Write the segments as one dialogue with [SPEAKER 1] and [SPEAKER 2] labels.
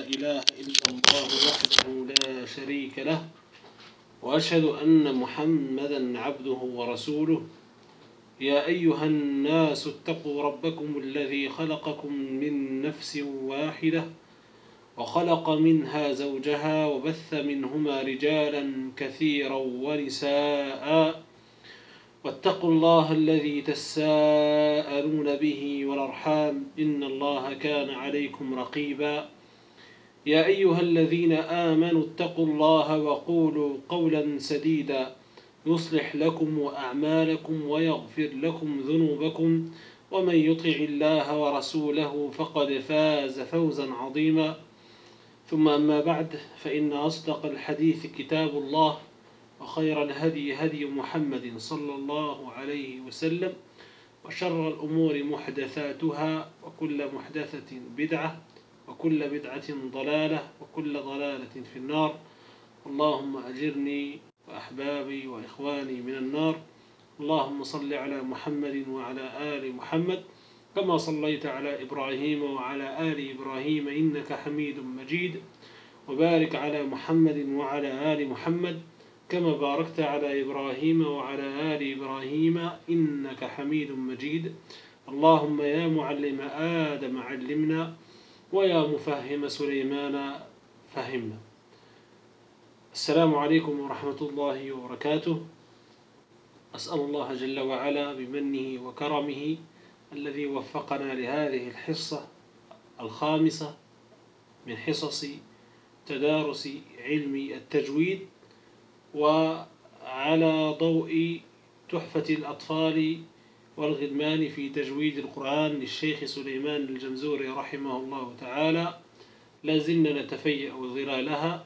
[SPEAKER 1] إله إلا الله وحده لا شريك له وأشهد أن محمدا عبده ورسوله. يا أيها الناس اتقوا ربكم الذي خلقكم من نفس واحدة وخلق منها زوجها وبث منهما رجالا كثيرا ونساء واتقوا الله الذي تساءلون به والأرحام إن الله كان عليكم رقيبا. يا أيها الذين آمنوا اتقوا الله وقولوا قولا سديدا يصلح لكم أعمالكم ويغفر لكم ذنوبكم ومن يطع الله ورسوله فقد فاز فوزا عظيما. ثم أما بعد، فإن أصدق الحديث كتاب الله وخير الهدي هدي محمد صلى الله عليه وسلم وشر الأمور محدثاتها وكل محدثة بدعة وكل بدعة ضلالة وكل ضلالة في النار. اللهم أجرني وأحبابي وإخواني من النار. اللهم صل على محمد وعلى آل محمد كما صليت على إبراهيم وعلى آل إبراهيم إنك حميد مجيد، وبارك على محمد وعلى آل محمد كما باركت على إبراهيم وعلى آل إبراهيم إنك حميد مجيد. اللهم يا معلم آدم علمنا ويا مفهم سليمان فهمنا. السلام عليكم ورحمة الله وبركاته. أسأل الله جل وعلا بمنه وكرمه الذي وفقنا لهذه الحصة الخامسة من حصص تدارس علم التجويد، وعلى ضوء تحفة الأطفال والغلمان في تجويد القرآن للشيخ سليمان الجمزوري رحمه الله تعالى. لازلنا نتفيأ ظلالها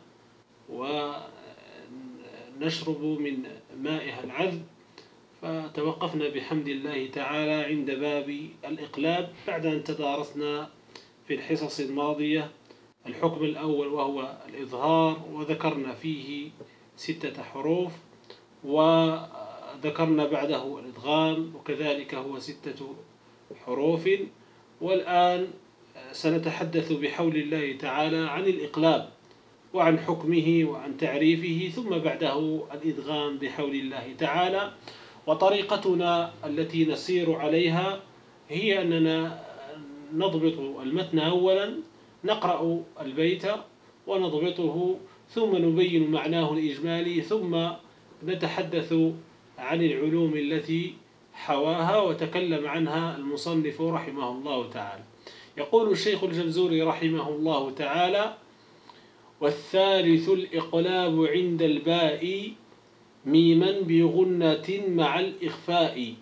[SPEAKER 1] ونشرب من مائها العذب، فتوقفنا بحمد الله تعالى عند باب الإقلاب بعد أن تدارسنا في الحصص الماضية الحكم الأول وهو الإظهار، وذكرنا فيه 6 حروف، وذكرنا بعده الإدغام وكذلك هو 6 حروف. والآن سنتحدث بحول الله تعالى عن الإقلاب وعن حكمه وعن تعريفه، ثم بعده الإدغام بحول الله تعالى. وطريقتنا التي نسير عليها هي أننا نضبط المتن أولا، نقرأ البيت ونضبطه ثم نبين معناه الإجمالي، ثم نتحدث عن العلوم التي حواها وتكلم عنها المصنف رحمه الله تعالى. يقول الشيخ الجمزوري رحمه الله تعالى: والثالث الإقلاب عند الباء ميما بغنة مع الإخفاء.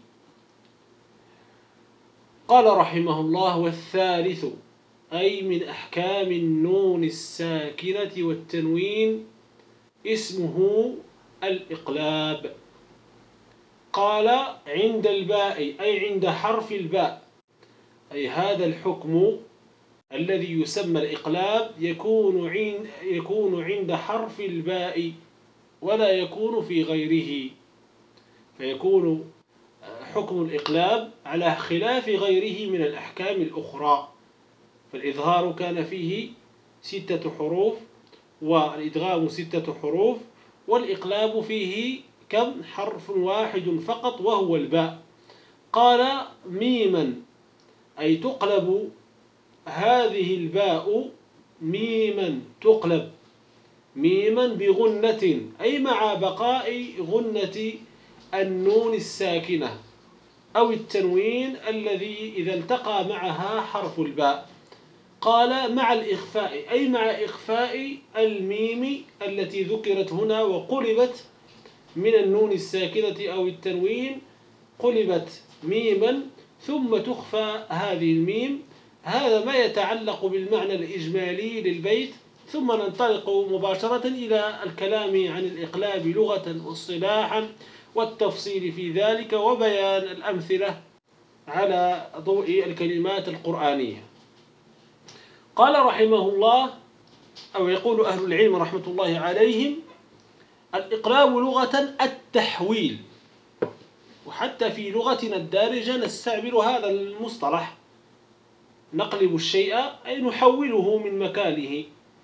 [SPEAKER 1] قال رحمه الله: والثالث أي من أحكام النون الساكنة والتنوين اسمه الإقلاب. قال عند الباء أي عند حرف الباء، أي هذا الحكم الذي يسمى الإقلاب يكون عند حرف الباء ولا يكون في غيره، فيكون حكم الإقلاب على خلاف غيره من الأحكام الأخرى. فالإظهار كان فيه 6 حروف والإدغام 6 حروف، والإقلاب فيه كم حرف واحد فقط وهو الباء. قال ميما أي تقلب هذه الباء، ميما تقلب ميما بغنة أي مع بقاء غنة النون الساكنة أو التنوين الذي إذا التقى معها حرف الباء. قال مع الإخفاء أي مع إخفاء الميم التي ذكرت هنا وقلبت من النون الساكنة أو التنوين، قلبت ميما ثم تخفى هذه الميم. هذا ما يتعلق بالمعنى الإجمالي للبيت، ثم ننطلق مباشرة إلى الكلام عن الإقلاب لغة واصطلاحا والتفصيل في ذلك وبيان الأمثلة على ضوء الكلمات القرآنية. قال رحمه الله، أو يقول أهل العلم رحمة الله عليهم: الإقلاب لغة التحويل، وحتى في لغتنا الدارجة نستعمل هذا المصطلح، نقلب الشيء أي نحوله من مكانه.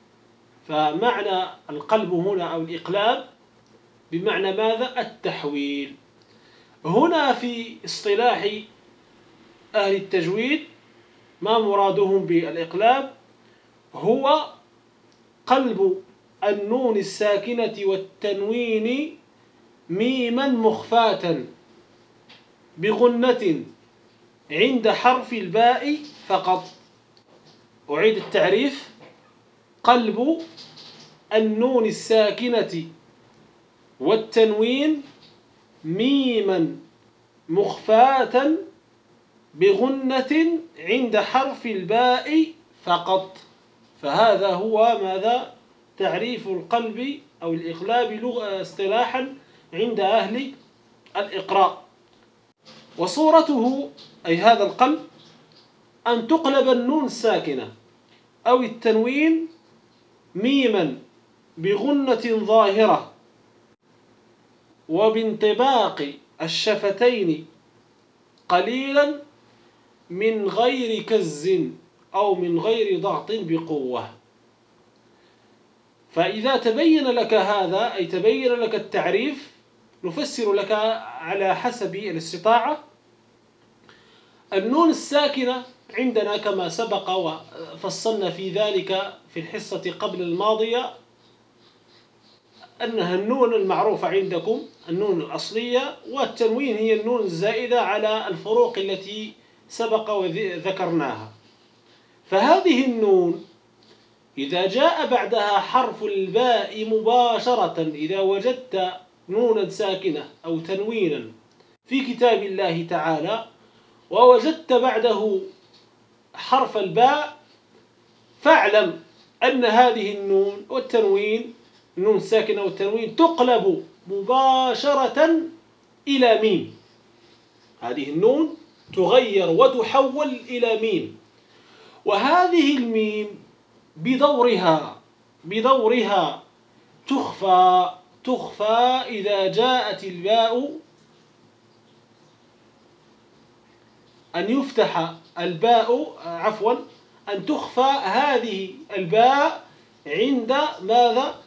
[SPEAKER 1] فمعنى القلب هنا أو الإقلاب بمعنى ماذا؟ التحويل. هنا في اصطلاح أهل التجويد ما مرادهم بالإقلاب هو قلب النون الساكنة والتنوين ميما مخفاة بغنة عند حرف الباء فقط. أعيد التعريف: قلب النون الساكنة والتنوين ميما مخفاة بغنة عند حرف الباء فقط. فهذا هو ماذا؟ تعريف القلب أو الإقلاب لغة اصطلاحا عند أهل الإقراء. وصورته أي هذا القلب أن تقلب النون الساكنة أو التنوين ميما بغنة ظاهرة وبانطباق الشفتين قليلا من غير كز أو من غير ضغط بقوة. فإذا تبين لك هذا أي تبين لك التعريف نفسر لك على حسب الاستطاعة. النون الساكنة عندنا كما سبق وفصلنا في ذلك في الحصة قبل الماضية أنها النون المعروفة عندكم النون الأصلية، والتنوين هي النون الزائدة على الفروق التي سبق وذكرناها. فهذه النون إذا جاء بعدها حرف الباء مباشرة، إذا وجدت نونا ساكنة أو تنوينا في كتاب الله تعالى ووجدت بعده حرف الباء، فاعلم أن هذه النون والتنوين، النون الساكنة والتنوين، تقلب مباشرة إلى ميم. هذه النون تغير وتحول إلى ميم، وهذه الميم بدورها تخفى إذا جاءت الباء، أن يفتح الباء أن تخفى هذه الباء عند ماذا؟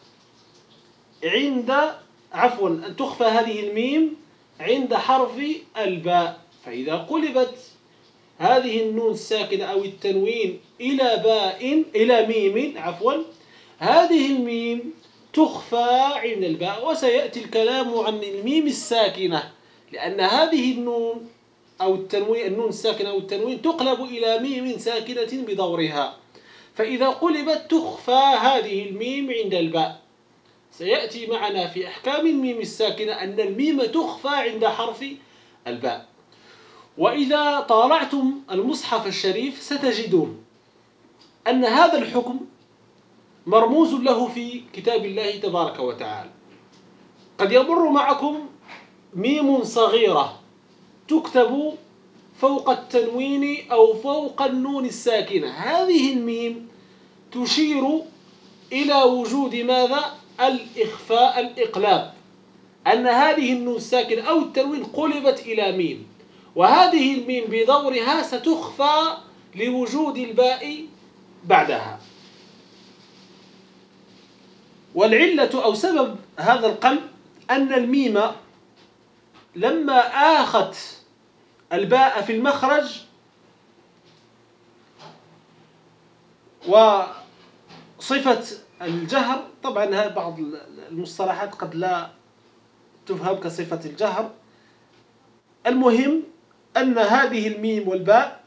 [SPEAKER 1] أن تخفى هذه الميم عند حرف الباء. فإذا قلبت هذه النون الساكنة أو التنوين إلى ميم هذه الميم تخفى عند الباء. وسيأتي الكلام عن الميم الساكنة، لأن هذه النون أو التنوين، النون الساكنة أو التنوين، تقلب إلى ميم ساكنة بدورها. فإذا قلبت تخفى هذه الميم عند الباء. سيأتي معنا في أحكام الميم الساكنة أن الميم تخفى عند حرف الباء. وإذا طالعتم المصحف الشريف ستجدون أن هذا الحكم مرموز له في كتاب الله تبارك وتعالى. قد يمر معكم ميم صغيرة تكتب فوق التنوين أو فوق النون الساكنة. هذه الميم تشير إلى وجود ماذا؟ الإخفاء، الإقلاب، أن هذه النون الساكنة أو التنوين قلبت إلى ميم، وهذه الميم بدورها ستخفى لوجود الباء بعدها. والعلة أو سبب هذا القلب أن الميم لما آخت الباء في المخرج، وصفة الجهر، طبعا بعض المصطلحات قد لا تفهم كصفة الجهر، المهم أن هذه الميم والباء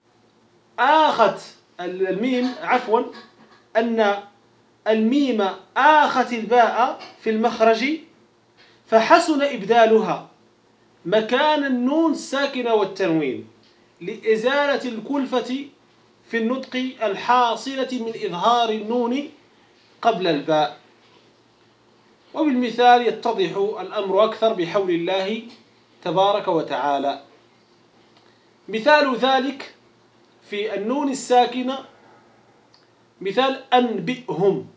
[SPEAKER 1] أن الميم آخت الباء في المخرج، فحسن إبدالها مكان النون الساكنة والتنوين لإزالة الكلفة في النطق الحاصلة من إظهار النون قبل الباء. وبالمثال يتضح الأمر أكثر بحول الله تبارك وتعالى. مثال ذلك في النون الساكنة مثال أنبئهم.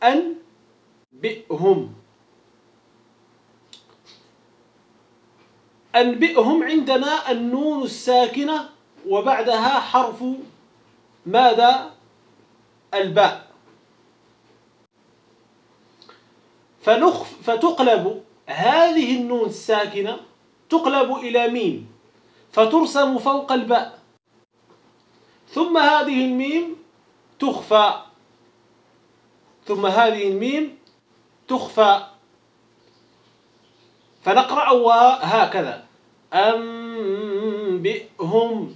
[SPEAKER 1] أنبئهم عندنا النون الساكنة وبعدها حرف ماذا؟ الباء. فتقلب هذه النون الساكنة تقلب إلى ميم فترسم فوق الباء، ثم هذه الميم تخفى، ثم هذه الميم تخفى، فنقرأها هكذا: أنبئهم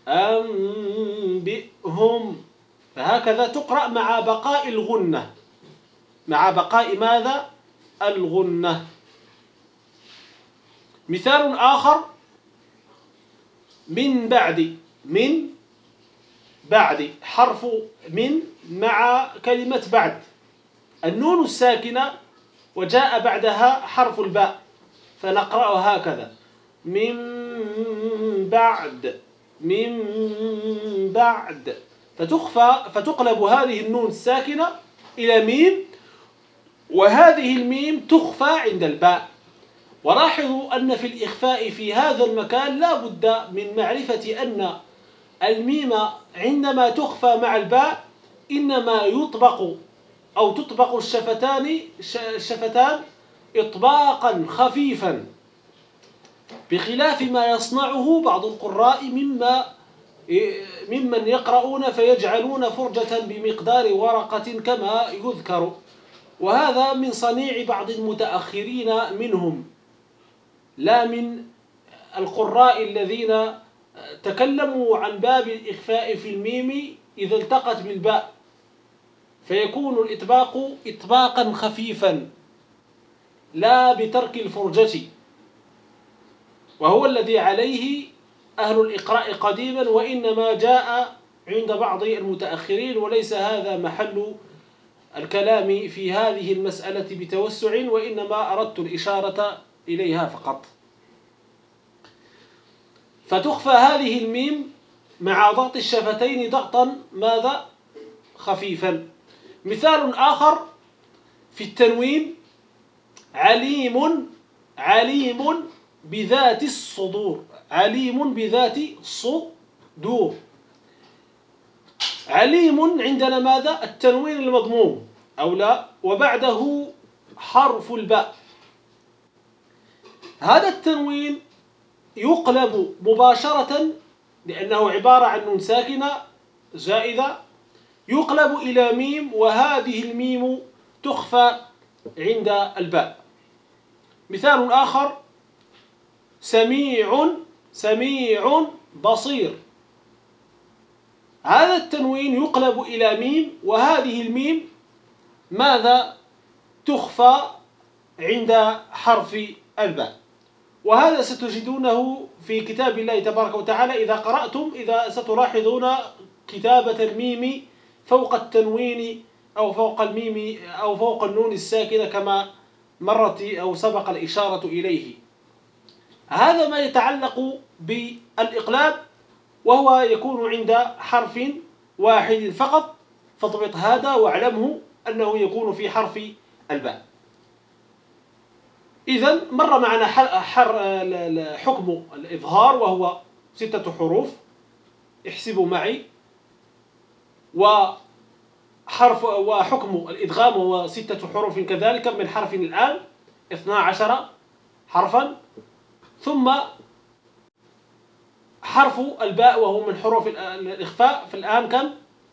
[SPEAKER 1] أنبئهم. فهكذا تقرأ مع بقاء الغنة، مع بقاء ماذا؟ الغنة. مثال آخر: من بعد حرف من مع كلمة بعد، النون الساكنة وجاء بعدها حرف الباء، فنقرأ هكذا: من بعد، فتقلب هذه النون الساكنة إلى ميم، وهذه الميم تخفى عند الباء. ولاحظوا أن في الإخفاء في هذا المكان لا بد من معرفة أن الميم عندما تخفى مع الباء إنما تطبق الشفتان إطباقا خفيفا، بخلاف ما يصنعه بعض القراء ممن يقرؤون فيجعلون فرجة بمقدار ورقة كما يذكر، وهذا من صنيع بعض المتأخرين منهم، لا من القراء الذين تكلموا عن باب الإخفاء في الميم إذا التقت بالباء، فيكون الإطباق إطباقا خفيفا لا بترك الفرجة، وهو الذي عليه أهل الإقراء قديما، وإنما جاء عند بعض المتأخرين، وليس هذا محل الكلام في هذه المسألة بتوسع، وإنما أردت الإشارة إليها فقط. فتخفى هذه الميم مع ضغط الشفتين ضغطا ماذا؟ خفيفا. مثال آخر في التنوين: عليم بذات الصدور، عليم بذات الصدور. عليم عندنا ماذا؟ التنوين المضموم أو لا، وبعده حرف الباء. هذا التنوين يقلب مباشرة لأنه عبارة عن نون ساكنة زائدة، يقلب إلى ميم، وهذه الميم تخفى عند الباء. مثال آخر: سميع بصير. هذا التنوين يقلب إلى ميم، وهذه الميم ماذا؟ تخفى عند حرف الباء. وهذا ستجدونه في كتاب الله تبارك وتعالى إذا قرأتم، إذا ستلاحظون كتابة الميم فوق التنوين أو فوق الميم أو فوق النون الساكنة كما مرت أو سبق الإشارة إليه. هذا ما يتعلق بالإقلاب، وهو يكون عند حرف واحد فقط، فاضبط هذا واعلمه أنه يكون في حرف الباء. إذن مر معنا حكم الإظهار وهو 6 حروف، احسبوا معي، وحكم الإدغام وهو 6 حروف كذلك، من حرف الآن 12 حرفا، ثم حرف الباء وهو من حروف الإخفاء في الآن كم؟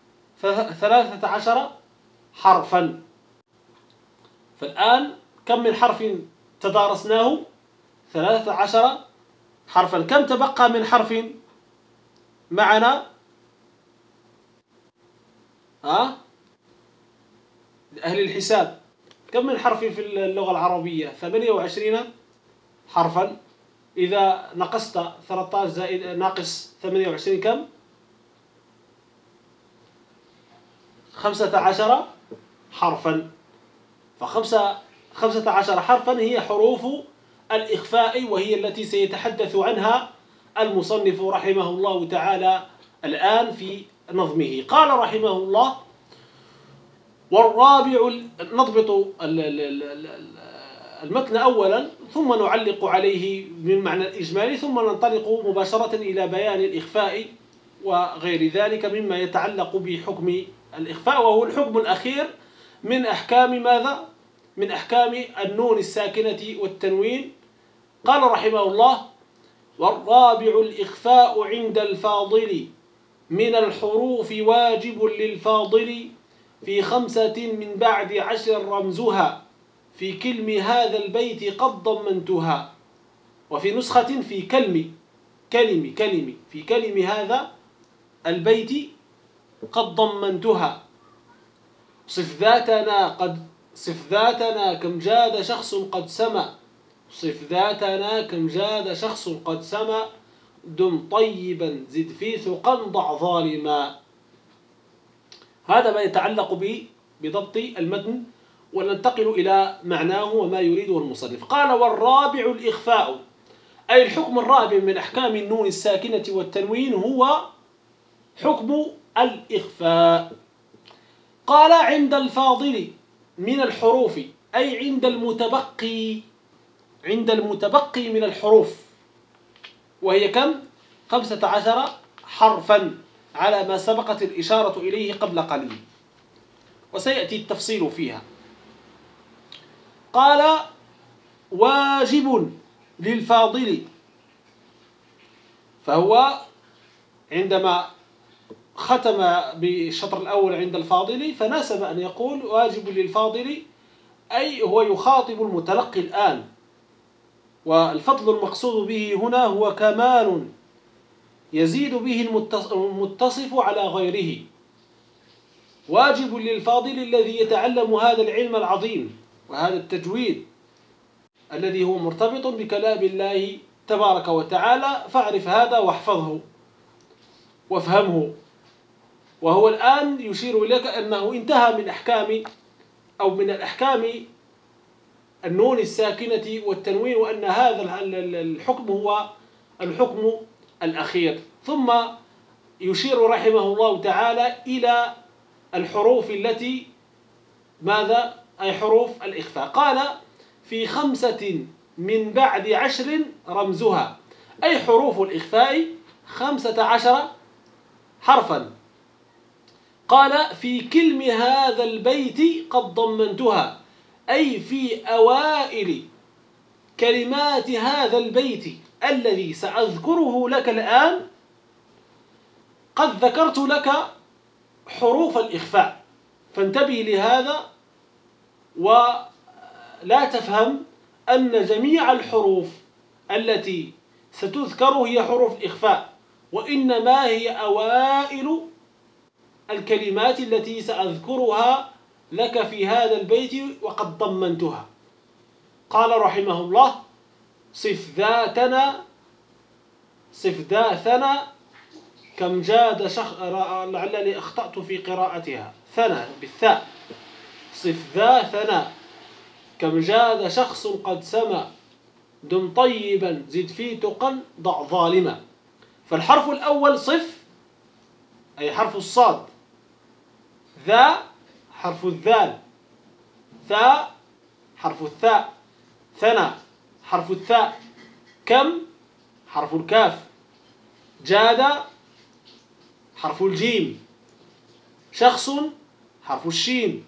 [SPEAKER 1] 13 حرفا. فالآن كم من حرف تدارسناه؟ 13 حرفا. كم تبقى من حرف معنا؟ أهل الحساب، كم من حرف في اللغة العربية؟ 28 حرفا. إذا نقصت 13 زائد ناقص 28 كم؟ 15 حرفا. ف15 حرفا هي حروف الإخفاء، وهي التي سيتحدث عنها المصنف رحمه الله تعالى الآن في نظمه. قال رحمه الله: والرابع. نضبط المتن أولا ثم نعلق عليه من معنى الإجمالي، ثم ننطلق مباشرة إلى بيان الإخفاء وغير ذلك مما يتعلق بحكم الإخفاء، وهو الحكم الأخير من أحكام ماذا؟ من أحكام النون الساكنة والتنوين. قال رحمه الله: والرابع الإخفاء عند الفاضل من الحروف واجب للفاضل في 5 من بعد 10 رمزها في كلم هذا البيت قد ضمنتها. وفي نسخة في في كلم هذا البيت قد ضمنتها. صف ذاتنا كم جاد شخص قد سما. صف ذاتنا كم جاد شخص قد سما. دم طيبا زد في ثقا ضع ظالما. هذا ما يتعلق بضبط المتن، وننتقل إلى معناه وما يريده المصنف. قال: والرابع الإخفاء، أي الحكم الرابع من أحكام النون الساكنة والتنوين هو حكم الإخفاء. قال: عند الفاضل من الحروف، أي عند المتبقي من الحروف، وهي كم؟ 15 حرفا على ما سبقت الإشارة إليه قبل قليل، وسيأتي التفصيل فيها. قال: واجب للفاضل، فهو عندما ختم بالشطر الأول عند الفاضل فناسب أن يقول واجب للفاضل، أي هو يخاطب المتلقي الآن، والفضل المقصود به هنا هو كمال يزيد به المتصف على غيره. واجب للفاضل الذي يتعلم هذا العلم العظيم وهذا التجويد الذي هو مرتبط بكلام الله تبارك وتعالى، فاعرف هذا واحفظه وافهمه. وهو الآن يشير إليك أنه انتهى من أحكام أو من الأحكام النون الساكنة والتنوين، وأن هذا الحكم هو الحكم الأخير. ثم يشير رحمه الله تعالى إلى الحروف التي ماذا؟ أي حروف الإخفاء. قال: في 5 من بعد 10 رمزها، أي حروف الإخفاء 15 حرفا. قال: في كلم هذا البيت قد ضمنتها، أي في أوائل كلمات هذا البيت الذي سأذكره لك الآن قد ذكرت لك حروف الإخفاء، فانتبه لهذا ولا تفهم أن جميع الحروف التي ستذكر هي حروف الإخفاء، وإنما هي أوائل الكلمات التي سأذكرها لك في هذا البيت وقد ضمنتها. قال رحمه الله: صف ذاتنا كم جاد لعلني أخطأت في قراءتها، ثنا بالثاء. صف ذاتنا كم جاد شخص قد سما. دم طيبا زد في تقا ضع ظالما. فالحرف الأول صف، أي حرف الصاد. ذا حرف الذال. ثاء حرف الثاء. ثنا حرف الثاء. كم حرف الكاف. جاد حرف الجيم. شخص حرف الشين.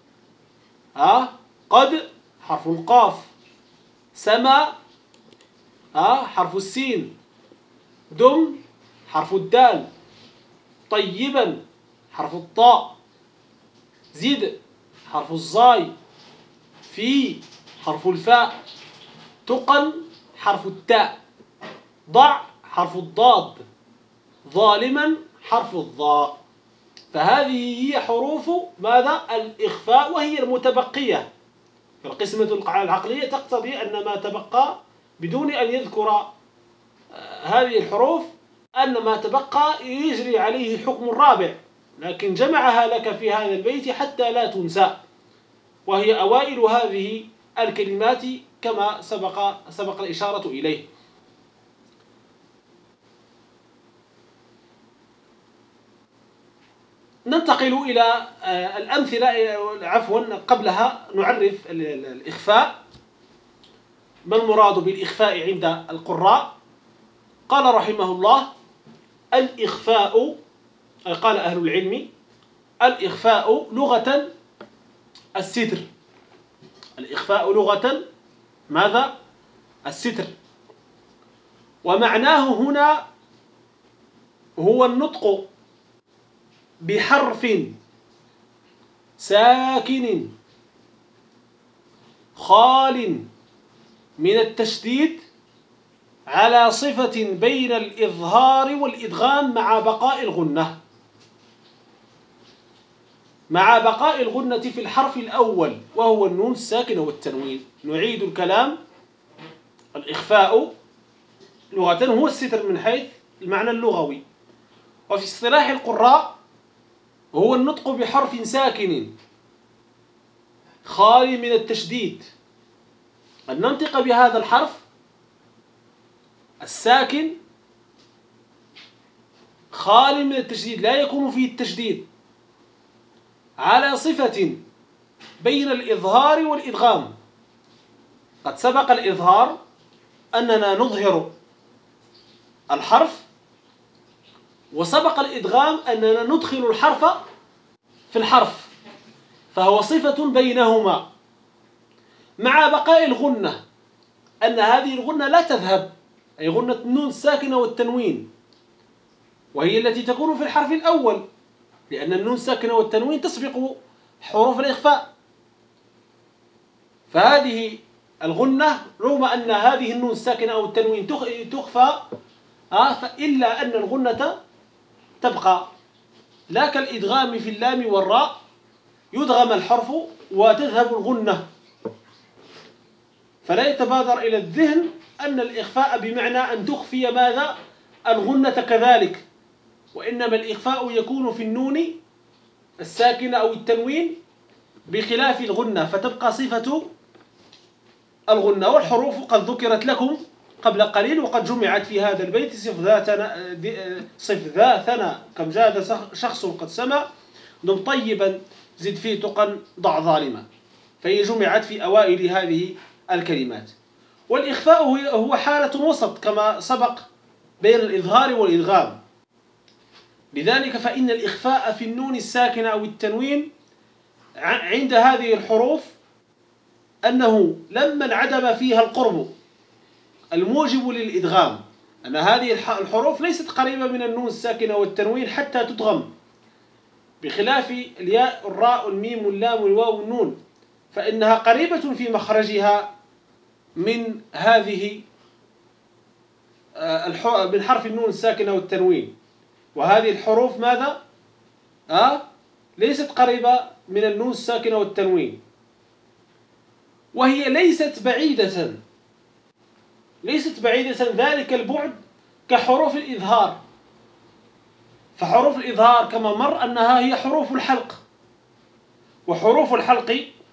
[SPEAKER 1] قد حرف القاف. سما حرف السين. دم حرف الدال. طيبا حرف الطاء. زد حرف الزاي. في حرف الفاء. تقا حرف التاء. ضع حرف الضاد. ظالما حرف الضاء. فهذه هي حروف ماذا؟ الإخفاء، وهي المتبقية. فالقسمة العقلية تقتضي أن ما تبقى بدون أن يذكر هذه الحروف أن ما تبقى يجري عليه حكم الرابع، لكن جمعها لك في هذا البيت حتى لا تنسى، وهي أوائل هذه الكلمات كما سبق الإشارة إليه. ننتقل إلى الأمثلة. عفوا، قبلها نعرف الإخفاء، ما المراد بالإخفاء عند القراء. قال رحمه الله: الإخفاء، قال أهل العلم: الإخفاء لغة الستر، الإخفاء لغة ماذا؟ الستر. ومعناه هنا هو النطق بحرف ساكن خال من التشديد على صفة بين الإظهار والإدغام مع بقاء الغنة، مع بقاء الغنة في الحرف الأول وهو النون الساكنة والتنوين. نعيد الكلام. الإخفاء لغة هو الستر من حيث المعنى اللغوي، وفي اصطلاح القراء هو النطق بحرف ساكن خالي من التشديد، أن ننطق بهذا الحرف الساكن خالي من التشديد، لا يكون فيه التشديد، على صفة بين الإظهار والإدغام. قد سبق الإظهار أننا نظهر الحرف، وسبق الإدغام أننا ندخل الحرف في الحرف، فهو صفة بينهما مع بقاء الغنة، أن هذه الغنة لا تذهب، أي غنة النون الساكنة والتنوين، وهي التي تكون في الحرف الأول، لأن النون الساكنة والتنوين تسبق حروف الإخفاء. فهذه الغنة رغم أن هذه النون الساكنة أو التنوين تخفى، إلا أن الغنة تبقى، لا كالإدغام في اللام والراء يدغم الحرف وتذهب الغنة. فلا يتبادر إلى الذهن أن الإخفاء بمعنى أن تخفي ماذا؟ الغنة كذلك، وإنما الإخفاء يكون في النون الساكنة أو التنوين بخلاف الغنة، فتبقى صفة الغنة. والحروف قد ذكرت لكم قبل قليل، وقد جمعت في هذا البيت: صف ذا ثنا كم جاد شخص قد سما، دم طيبا زد في تقا ضع ظالما. فهي جمعت في أوائل هذه الكلمات. والإخفاء هو حالة وسط كما سبق بين الإظهار والإدغام. لذلك فإن الإخفاء في النون الساكنة أو التنوين عند هذه الحروف أنه لما انعدم فيها القرب الموجب للإدغام، أن هذه الحروف ليست قريبة من النون الساكنة والتنوين حتى تدغم، بخلاف الياء الراء الميم اللام الواو النون، فإنها قريبة في مخرجها من هذه من حرف النون الساكنة والتنوين. وهذه الحروف ماذا؟ ليست قريبة من النون الساكنة والتنوين، وهي ليست بعيدة ذلك البعد كحروف الإظهار. فحروف الإظهار كما مر أنها هي حروف الحلق، وحروف الحلق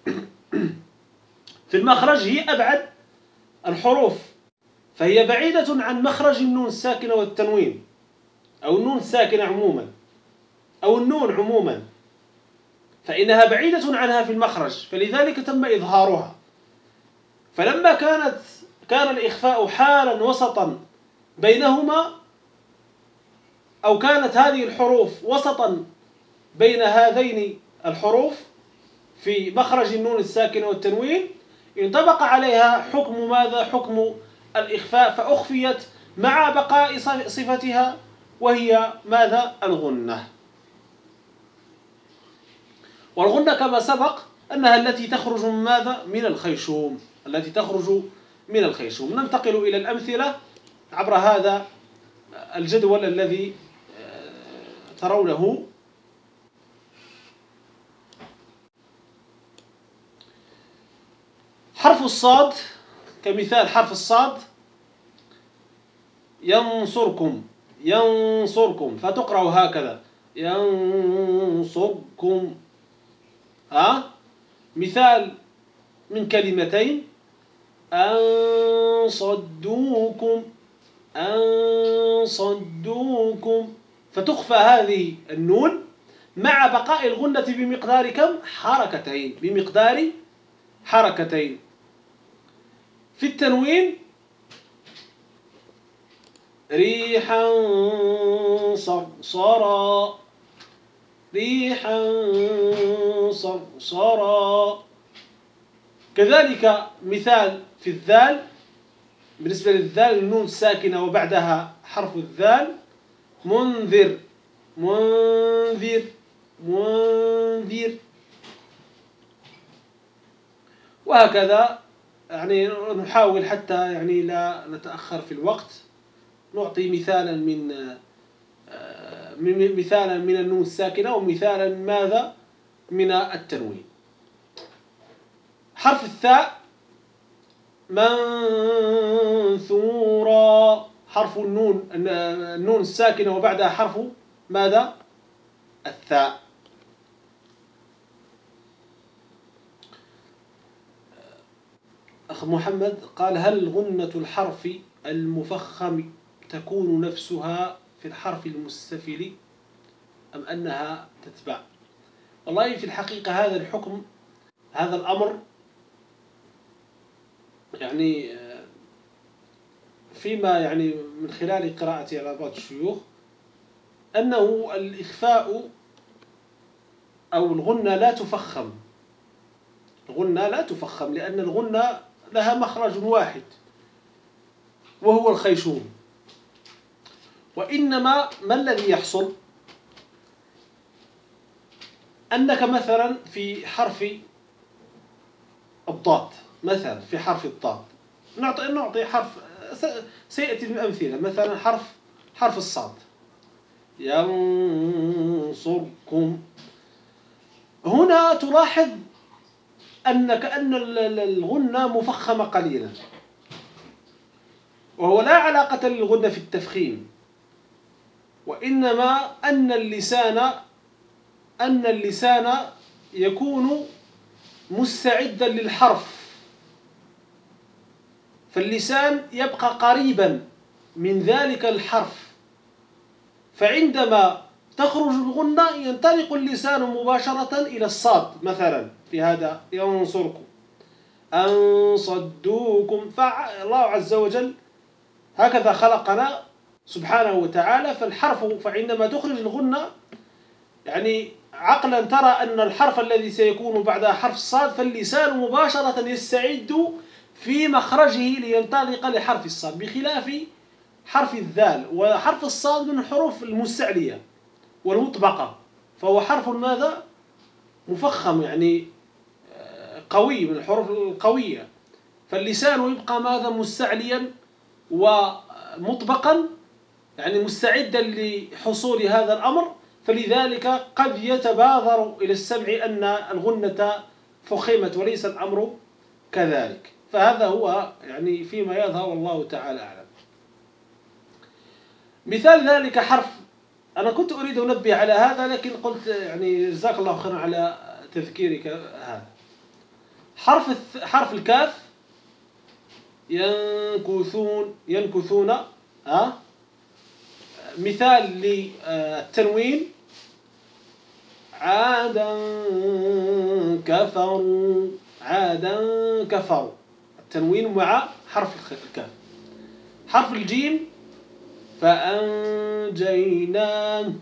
[SPEAKER 1] في المخرج هي أبعد الحروف، فهي بعيدة عن مخرج النون الساكنة والتنوين، أو النون الساكنة عموما، أو النون عموما، فإنها بعيدة عنها في المخرج، فلذلك تم إظهارها. فلما كان الإخفاء حالا وسطا بينهما، أو كانت هذه الحروف وسطا بين هذين الحروف في مخرج النون الساكنة والتنوين، انطبق عليها حكم ماذا؟ حكم الإخفاء، فأخفيت مع بقاء صفتها وهي ماذا؟ الغنة. والغنة كما سبق أنها التي تخرج من ماذا؟ من الخيشوم، التي تخرج من الخيشوم. ننتقل إلى الأمثلة عبر هذا الجدول الذي ترونه. حرف الصاد كمثال: حرف الصاد ينصركم، ينصركم، فتقرأ هكذا: ينصركم. مثال من كلمتين: أن صدوكم، أن صدوكم، فتخفى هذه النون مع بقاء الغنة بمقدار كم؟ حركتين، بمقدار حركتين. في التنوين: ريحا صرصرا، ريحا صرصرا. كذلك مثال في الذال، بالنسبة للذال النون الساكنة وبعدها حرف الذال، منذر منذر منذر، وهكذا. يعني نحاول حتى يعني لا نتأخر في الوقت، نعطي مثالا من النون الساكنة، ومثالا ماذا من التنوين. حرف الثاء منثورا، حرف النون الساكنة وبعدها حرف ماذا؟ الثاء. أخ محمد قال: هل غنة الحرف المفخم تكون نفسها في الحرف المستفل أم أنها تتبع؟ والله في الحقيقة هذا الحكم، هذا الأمر يعني فيما يعني من خلال قراءتي على بعض الشيوخ أنه الإخفاء أو الغنة لا تفخم. الغنة لا تفخم لأن الغنة لها مخرج واحد وهو الخيشوم. وإنما ما الذي يحصل؟ أنك مثلا في حرف الضاد، مثلا في حرف الضاد نعطي حرف، سيأتي بالأمثلة. مثلا حرف الصاد، ينصركم. هنا تلاحظ كأن الغنة مفخمة قليلا، وهو لا علاقة للغنة في التفخيم، وإنما أن اللسان يكون مستعدا للحرف، فاللسان يبقى قريبا من ذلك الحرف، فعندما تخرج الغنة ينطلق اللسان مباشرة إلى الصاد. مثلا في هذا ينصركم، أن صدوكم، فالله عز وجل هكذا خلقنا سبحانه وتعالى. فعندما تخرج الغنة يعني عقلا ترى أن الحرف الذي سيكون بعدها حرف الصاد، فاللسان مباشرة يستعد في مخرجه لينطلق لحرف الصاد، بخلاف حرف الذال. وحرف الصاد من الحروف المستعلية والمطبقة، فهو حرف ماذا؟ مفخم، يعني قوي، من الحروف القوية، فاللسان يبقى ماذا؟ مستعليا ومطبقا، يعني مستعدا لحصول هذا الأمر. فلذلك قد يتبادر إلى السمع أن الغنة فخمت، وليس الأمر كذلك. فهذا هو يعني فيما يظهر، والله تعالى أعلم. مثال ذلك أنا كنت أريد أن أنبه على هذا، لكن قلت يعني جزاك الله خيرا على تذكيرك هذا. حرف الكاف، ينكثون. مثال للتنوين: عادا كفروا، عادا كفروا، التنوين مع حرف الكاف. حرف الجيم: فأنجيناه،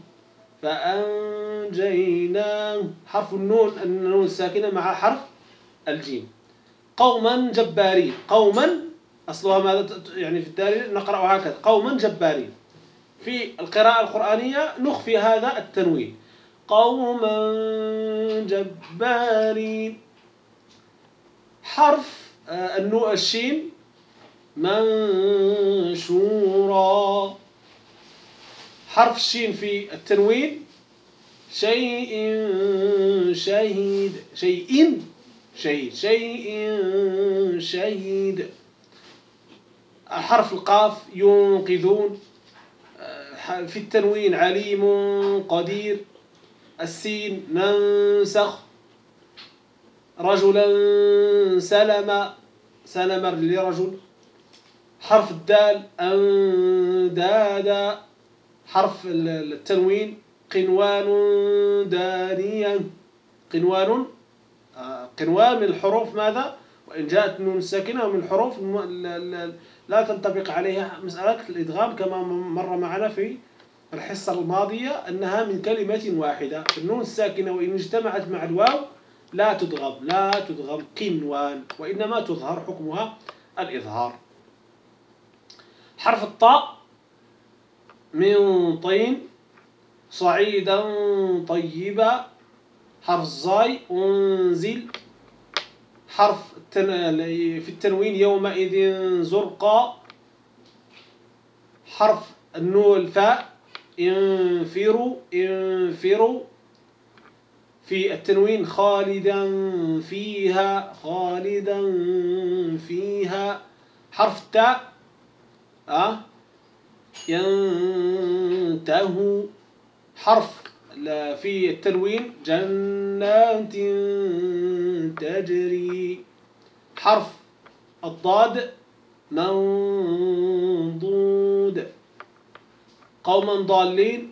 [SPEAKER 1] فأنجيناه، حرف النون الساكنة مع حرف الجيم. قوما جبارين، قوما أصلها ماذا؟ يعني في الدارين نقرأ هكذا: قوما جبارين. في القراءة القرآنية نخفي هذا التنوين: قوما جبارين. حرف الشين: منشورا. حرف الشين في التنوين: شيء شهيد، شيء شهيد، شيء شهيد. حرف القاف: ينقذون. في التنوين: عليم قدير. السين: ننسخ. رجلا سلم، سلم لرجل. حرف الدال: أندادا. حرف التنوين: قنوان دانيا. قنوان، قنوان من الحروف ماذا؟ وإن جاءت النون الساكنة من الحروف لا تنطبق عليها مسألة الإدغام، كما مر معنا في الحصة الماضية أنها من كلمة واحدة. النون الساكنة وإن اجتمعت مع الواو لا تدغم قنوان، وإنما تظهر حكمها الإظهار. حرف الطاء من طين صعيدا طيبا. حرف الزاي أنزل. حرف في التنوين يومئذ زرقا. حرف النون الفاء انفروا في التنوين خالدا فيها. حرف التاء ينتهوا. حرف في التنوين جنات تجري. حرف الضاد منضود. قوما ضالين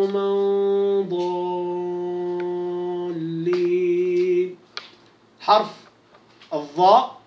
[SPEAKER 1] حرف الضاء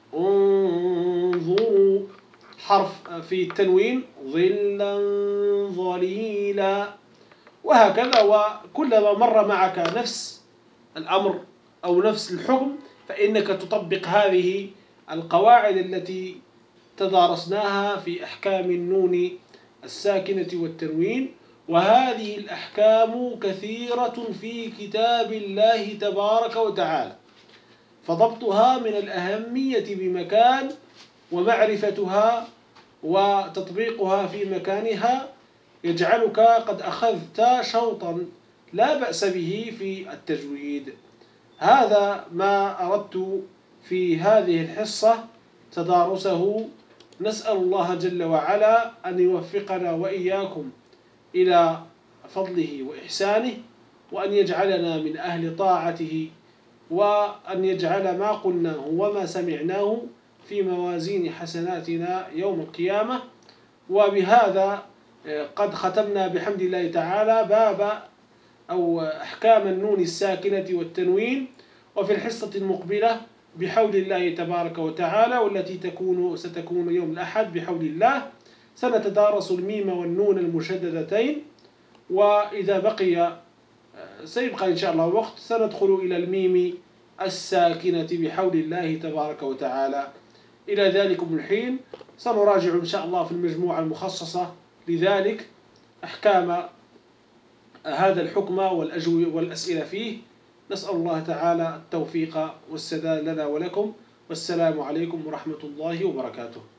[SPEAKER 1] انظروا. حرف في التنوين ظلا ظليلا. وهكذا، وكلما مر معك نفس الأمر أو نفس الحكم فإنك تطبق هذه القواعد التي تدارسناها في أحكام النون الساكنة والتنوين. وهذه الأحكام كثيرة في كتاب الله تبارك وتعالى، فضبطها من الأهمية بمكان، ومعرفتها وتطبيقها في مكانها يجعلك قد أخذت شوطا لا بأس به في التجويد. هذا ما أردت في هذه الحصة تدارسه. نسأل الله جل وعلا أن يوفقنا وإياكم إلى فضله وإحسانه، وأن يجعلنا من أهل طاعته، وأن يجعل ما قلناه وما سمعناه في موازين حسناتنا يوم القيامة. وبهذا قد ختمنا بحمد الله تعالى باب أو أحكام النون الساكنة والتنوين. وفي الحصة المقبلة بحول الله تبارك وتعالى، والتي ستكون يوم الأحد بحول الله، سنتدارس الميم والنون المشددتين. وإذا بقي سيبقى إن شاء الله وقت سندخل إلى الميم الساكنة بحول الله تبارك وتعالى. إلى ذلكم الحين سنراجع إن شاء الله في المجموعة المخصصة لذلك أحكام هذا الحكم والأسئلة فيه. نسأل الله تعالى التوفيق والسداد لنا ولكم، والسلام عليكم ورحمة الله وبركاته.